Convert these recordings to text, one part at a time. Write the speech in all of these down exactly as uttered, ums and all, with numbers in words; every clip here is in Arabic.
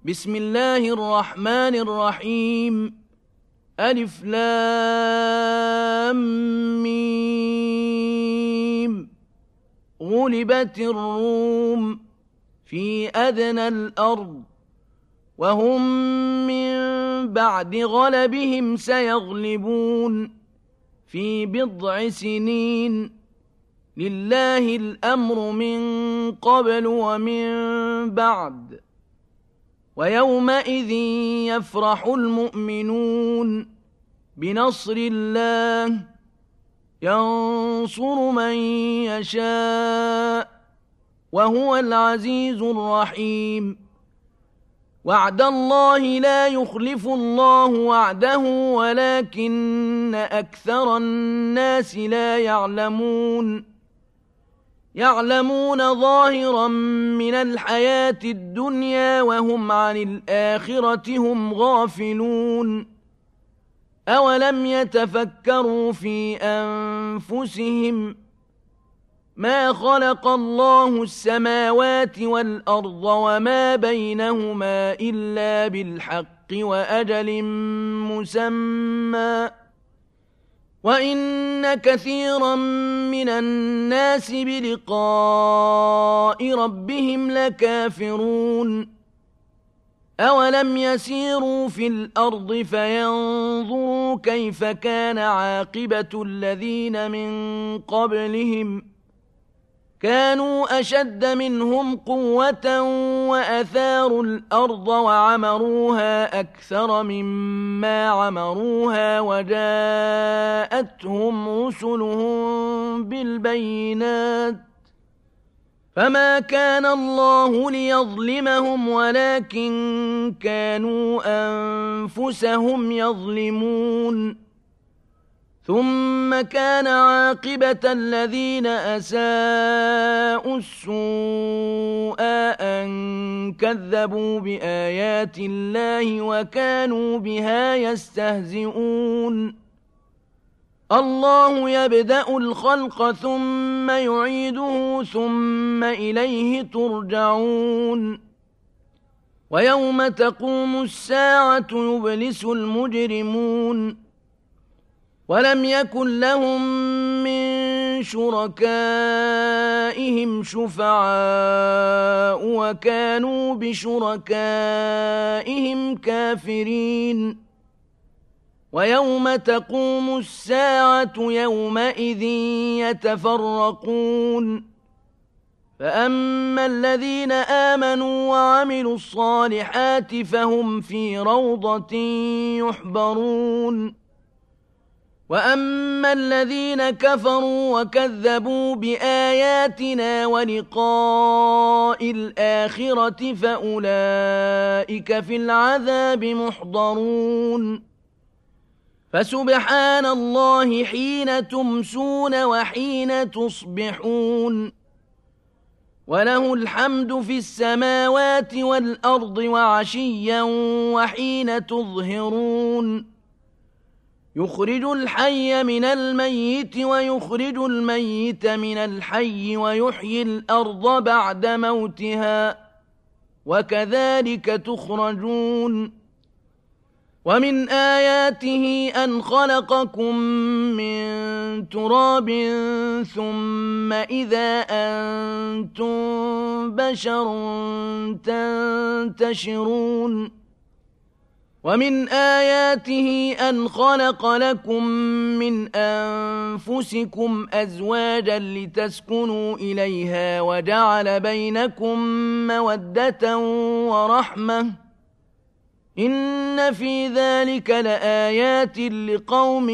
بسم الله الرحمن الرحيم. ألف لام ميم. غلبت الروم في أدنى الأرض وهم من بعد غلبهم سيغلبون في بضع سنين. لله الأمر من قبل ومن بعد ويومئذ يفرح المؤمنون بنصر الله ينصر من يشاء وهو العزيز الرحيم. وعد الله لا يخلف الله وعده ولكن أكثر الناس لا يعلمون. يعلمون ظاهرا من الحياة الدنيا وهم عن الآخرة هم غافلون. أولم يتفكروا في أنفسهم ما خلق الله السماوات والأرض وما بينهما إلا بالحق وأجل مسمى وإن كثيرا من الناس بلقاء ربهم لكافرون. أولم يسيروا في الأرض فينظروا كيف كان عاقبة الذين من قبلهم كانوا أشد منهم قوة وأثاروا الأرض وعمروها أكثر مما عمروها وجاءتهم رسلهم بالبينات فما كان الله ليظلمهم ولكن كانوا أنفسهم يظلمون. ثم كان عاقبة الذين أساءوا السوء أن كذبوا بآيات الله وكانوا بها يستهزئون. الله يبدأ الخلق ثم يعيده ثم إليه ترجعون. ويوم تقوم الساعة يبلس المجرمون ولم يكن لهم من شركائهم شفعاء وكانوا بشركائهم كافرين. ويوم تقوم الساعة يومئذ يتفرقون فأما الذين آمنوا وعملوا الصالحات فهم في روضة يحبرون وأما الذين كفروا وكذبوا بآياتنا ولقاء الآخرة فأولئك في العذاب محضرون. فسبحان الله حين تمسون وحين تصبحون وله الحمد في السماوات والأرض وعشيا وحين تظهرون. يخرج الحي من الميت ويخرج الميت من الحي ويحيي الأرض بعد موتها وكذلك تخرجون. ومن آياته أن خلقكم من تراب ثم إذا أنتم بشر تنتشرون. ومن آياته أن خلق لكم من أنفسكم أزواجا لتسكنوا إليها وجعل بينكم مودة ورحمة إن في ذلك لآيات لقوم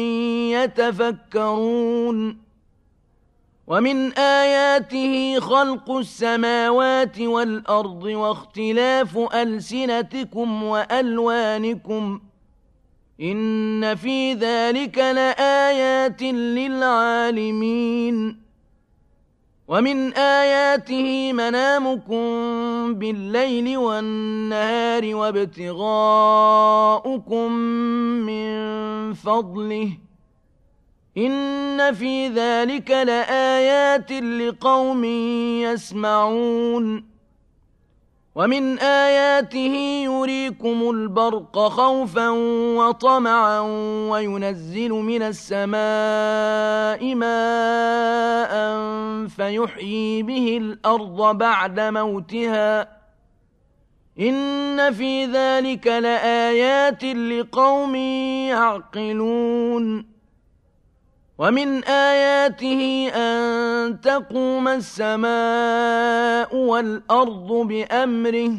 يتفكرون. ومن آياته خلق السماوات والأرض واختلاف ألسنتكم وألوانكم إن في ذلك لآيات للعالمين. ومن آياته منامكم بالليل والنهار وابتغاؤكم من فضله إن في ذلك لآيات لقوم يسمعون. ومن آياته يريكم البرق خوفا وطمعا وينزل من السماء ماء فيحيي به الأرض بعد موتها إن في ذلك لآيات لقوم يعقلون ومن آياته أن تقوم السماء والأرض بأمره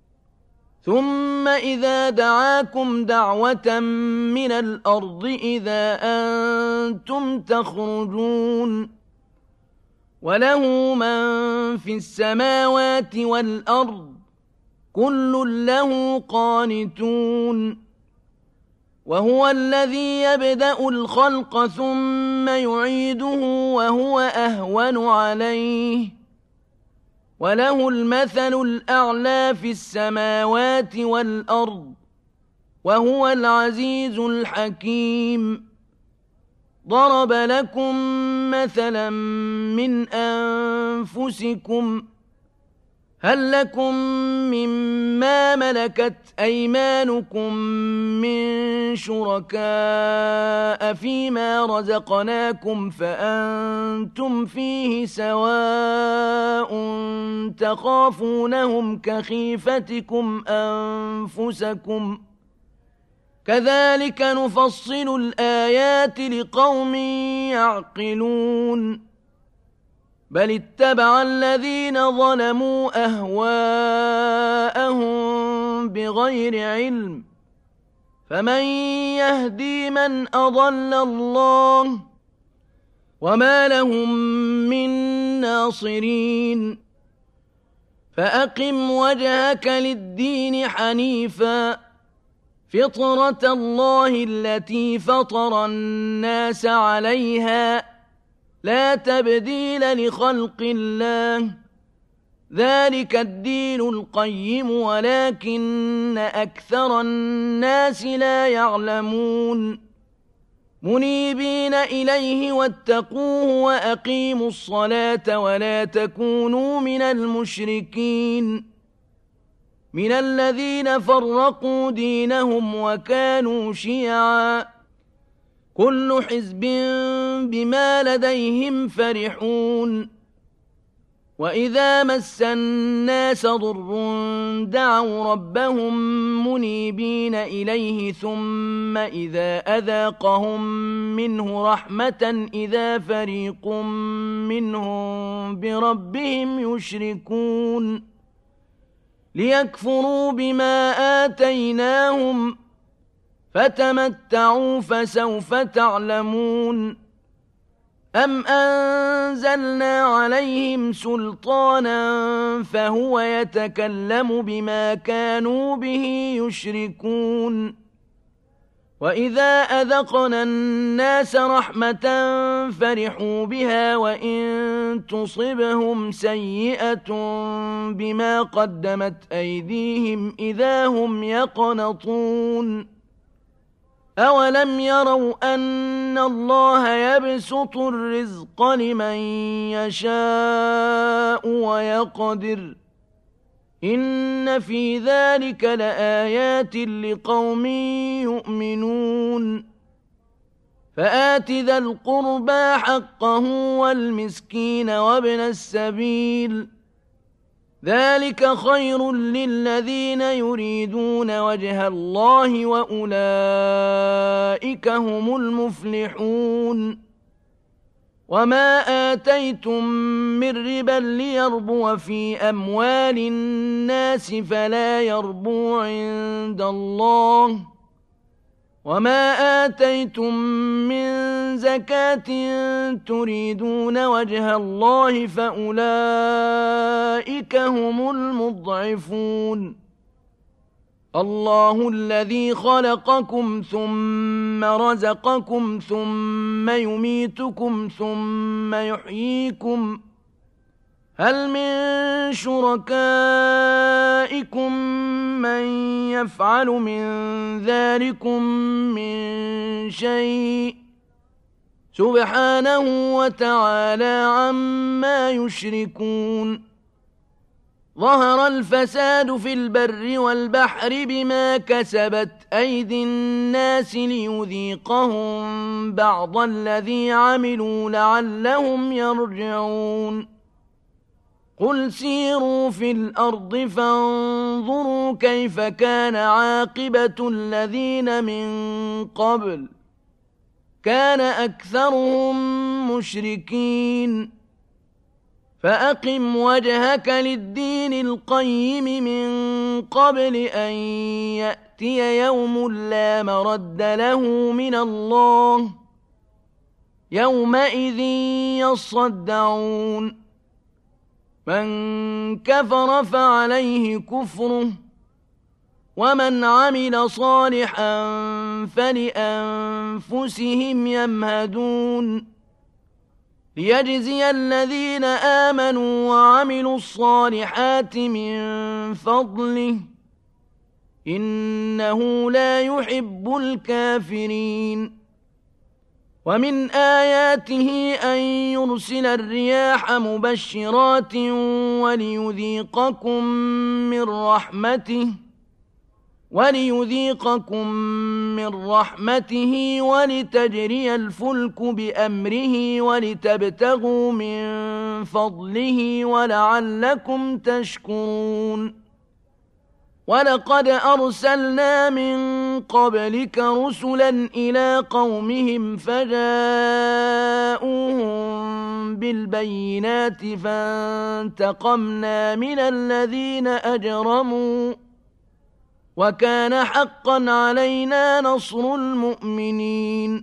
ثم إذا دعاكم دعوة من الأرض إذا أنتم تخرجون وله من في السماوات والأرض كل له قانتون وهو الذي يبدأ الخلق ثم يعيده وهو أهون عليه وله المثل الأعلى في السماوات والأرض وهو العزيز الحكيم ضرب لكم مثلا من أنفسكم هل لكم مما ملكت أيمانكم من شركاء فيما رزقناكم فأنتم فيه سواء تخافونهم كخيفتكم أنفسكم كذلك نفصل الآيات لقوم يعقلون بل اتبع الذين ظلموا أهواءهم بغير علم فمن يهدي من أضل الله وما لهم من ناصرين فأقم وجهك للدين حنيفا فطرة الله التي فطر الناس عليها لا تبديل لخلق الله ذلك الدين القيم ولكن أكثر الناس لا يعلمون منيبين إليه واتقوه وأقيموا الصلاة ولا تكونوا من المشركين من الذين فرقوا دينهم وكانوا شيعا كل حزب بما لديهم فرحون وإذا مس الناس ضر دعوا ربهم منيبين إليه ثم إذا أذاقهم منه رحمة إذا فريق منهم بربهم يشركون ليكفروا بما آتيناهم فتمتعوا فسوف تعلمون أم أنزلنا عليهم سلطانا فهو يتكلم بما كانوا به يشركون وإذا أذقنا الناس رحمة فرحوا بها وإن تصبهم سيئة بما قدمت أيديهم إذا هم يقنطون أولم يروا أن الله يبسط الرزق لمن يشاء ويقدر إن في ذلك لآيات لقوم يؤمنون فآت ذا القربى حقه والمسكين وابن السبيل ذلك خير للذين يريدون وجه الله وأولئك هم المفلحون وما آتيتم من ربا ليربو في أموال الناس فلا يربو عند الله وما آتيتم من زكاة تريدون وجه الله فأولئك هم المضعفون الله الذي خلقكم ثم رزقكم ثم يميتكم ثم يحييكم هل من شركائكم من يفعل من ذلكم من شيء سبحانه وتعالى عما يشركون ظهر الفساد في البر والبحر بما كسبت أيدي الناس ليذيقهم بعض الذي عملوا لعلهم يرجعون قل سيروا في الأرض فانظروا كيف كان عاقبة الذين من قبل كان أكثرهم مشركين فأقم وجهك للدين القيم من قبل أن يأتي يوم لا مرد له من الله يومئذ يصدعون من كفر فعليه كفره ومن عمل صالحا فلأنفسهم يمهدون ليجزي الذين آمنوا وعملوا الصالحات من فضله إنه لا يحب الكافرين ومن آياته أن يرسل الرياح مبشرات وليذيقكم من رحمته وليذيقكم من رحمته ولتجري الفلك بأمره ولتبتغوا من فضله ولعلكم تشكرون ولقد أرسلنا من قبلك رسلا إلى قومهم فجاءوهم بالبينات فانتقمنا من الذين أجرموا وكان حقا علينا نصر المؤمنين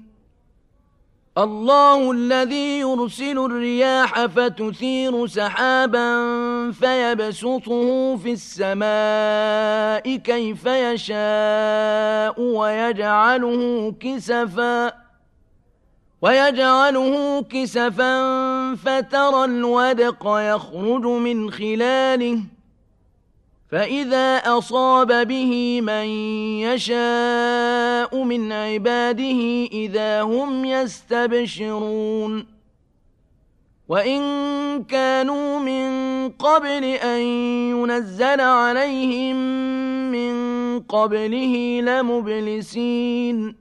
الله الذي يرسل الرياح فتثير سحابا فيبسطه في السماء كيف يشاء ويجعله كسفا ويجعله كسفا فترى الودق يخرج من خلاله فإذا أصاب به من يشاء من عباده إذا هم يستبشرون وإن كانوا من قبل أن ينزل عليهم من قبله لمبلسين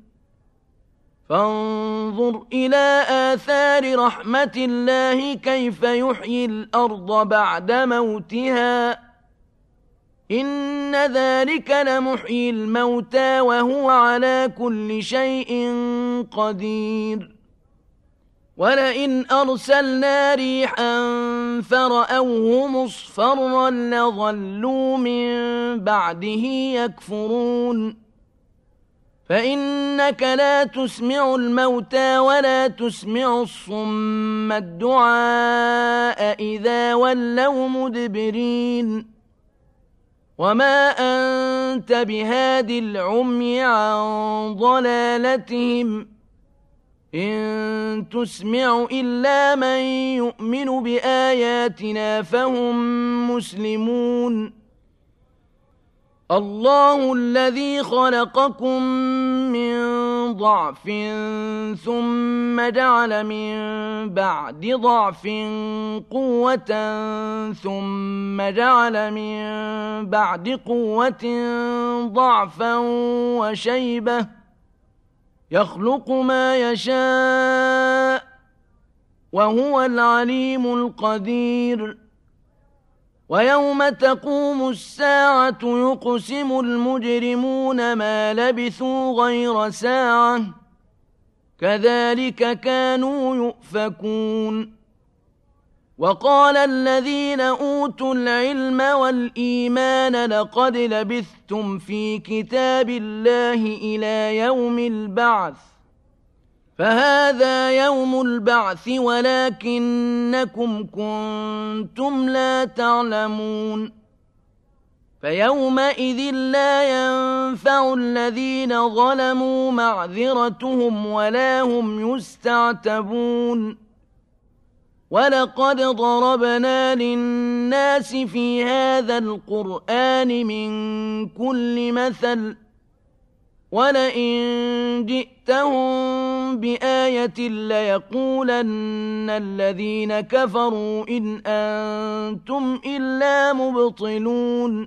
فانظر إلى آثار رحمة الله كيف يحيي الأرض بعد موتها إن ذلك لمحيي الموتى وهو على كل شيء قدير ولئن أرسلنا ريحا فرأوه مصفرا لظلوا من بعده يكفرون فإنك لا تسمع الموتى ولا تسمع الصم الدعاء إذا ولوا مدبرين وما أنت بهاد العمي عن ضلالتهم إن تسمع إلا من يؤمن بآياتنا فهم مسلمون الله الذي خلقكم من ضعف ثم جعل من بعد ضعف قوة ثم جعل من بعد قوة ضعفا وشيبة يخلق ما يشاء وهو العليم القدير ويوم تقوم الساعة يقسم المجرمون ما لبثوا غير ساعة كذلك كانوا يؤفكون وقال الذين أوتوا العلم والإيمان لقد لبثتم في كتاب الله إلى يوم البعث فهذا يوم البعث ولكنكم كنتم لا تعلمون فيومئذ لا ينفع الذين ظلموا معذرتهم ولا هم يستعتبون ولقد ضربنا للناس في هذا القرآن من كل مثل ولئن جئتهم بآية ليقولن الذين كفروا إن أنتم إلا مبطلون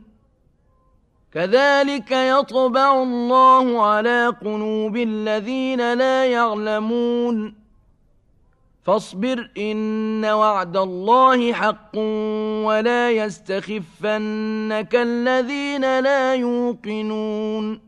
كذلك يطبع الله على قلوب الذين لا يعلمون فاصبر إن وعد الله حق ولا يستخفنك الذين لا يوقنون